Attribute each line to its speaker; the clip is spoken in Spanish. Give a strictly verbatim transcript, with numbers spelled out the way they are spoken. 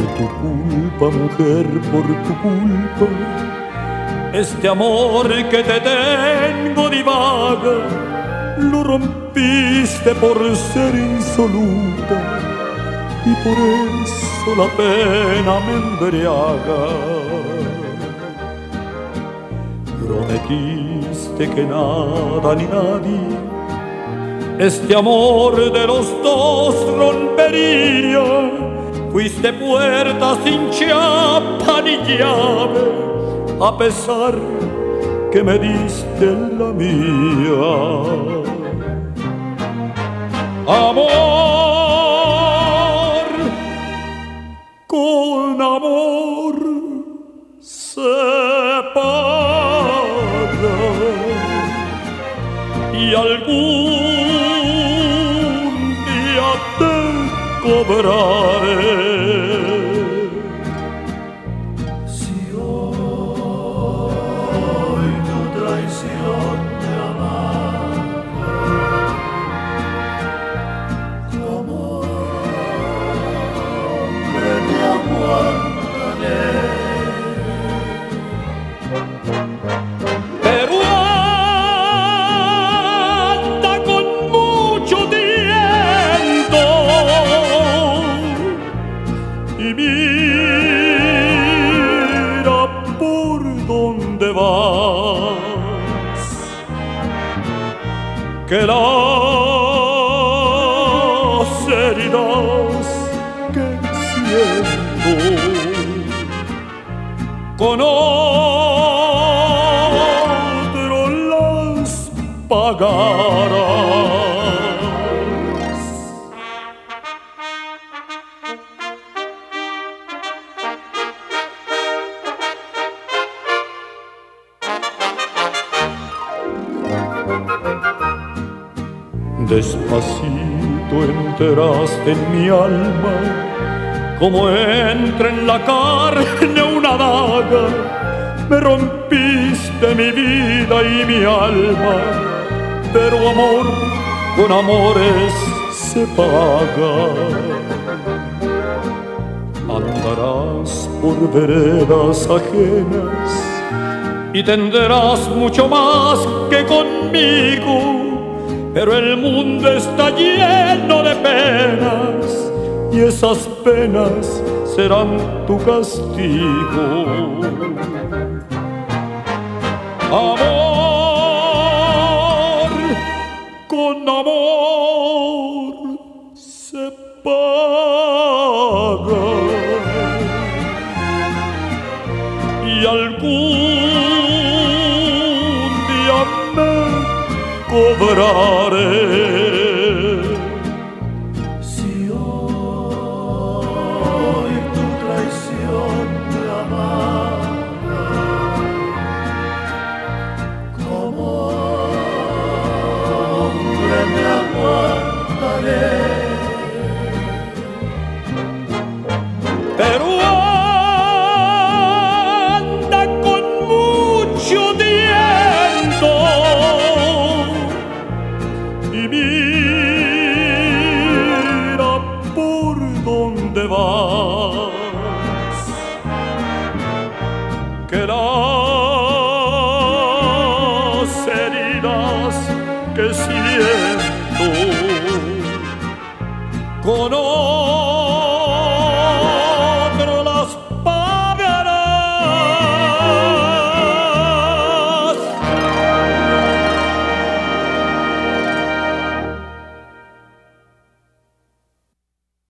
Speaker 1: tu culpa, mujer, por tu culpa, este amor que te tengo divaga, lo rompiste por ser insoluta y por eso la pena me embriaga. Prometiste que nada ni nadie este amor de los dos rompería. Fuiste puerta sin chapa ni llave, a pesar que me diste la mía. Amor, con amor se paga, y algún día te cobraré.
Speaker 2: Si hoy tu traición te amaba, como hombre me aguantaré.
Speaker 1: Pero anda con mucho tiento y mira por dónde vas, que las heridas que siento con otro las pagarás. Despacito entraste en mi alma, como entra en la carne una daga. Me rompiste mi vida y mi alma, pero amor con amores se paga. Andarás por veredas ajenas y tendrás mucho más que conmigo, pero el mundo está lleno de penas y esas penas serán tu castigo. Amor, con amor se paga, y algún día me cobraré.
Speaker 2: Si hoy tu traición te amaba, como hombre me aguantaré.
Speaker 1: Pero anda con mucho tiento y mira por dónde vas, que las heridas que siento con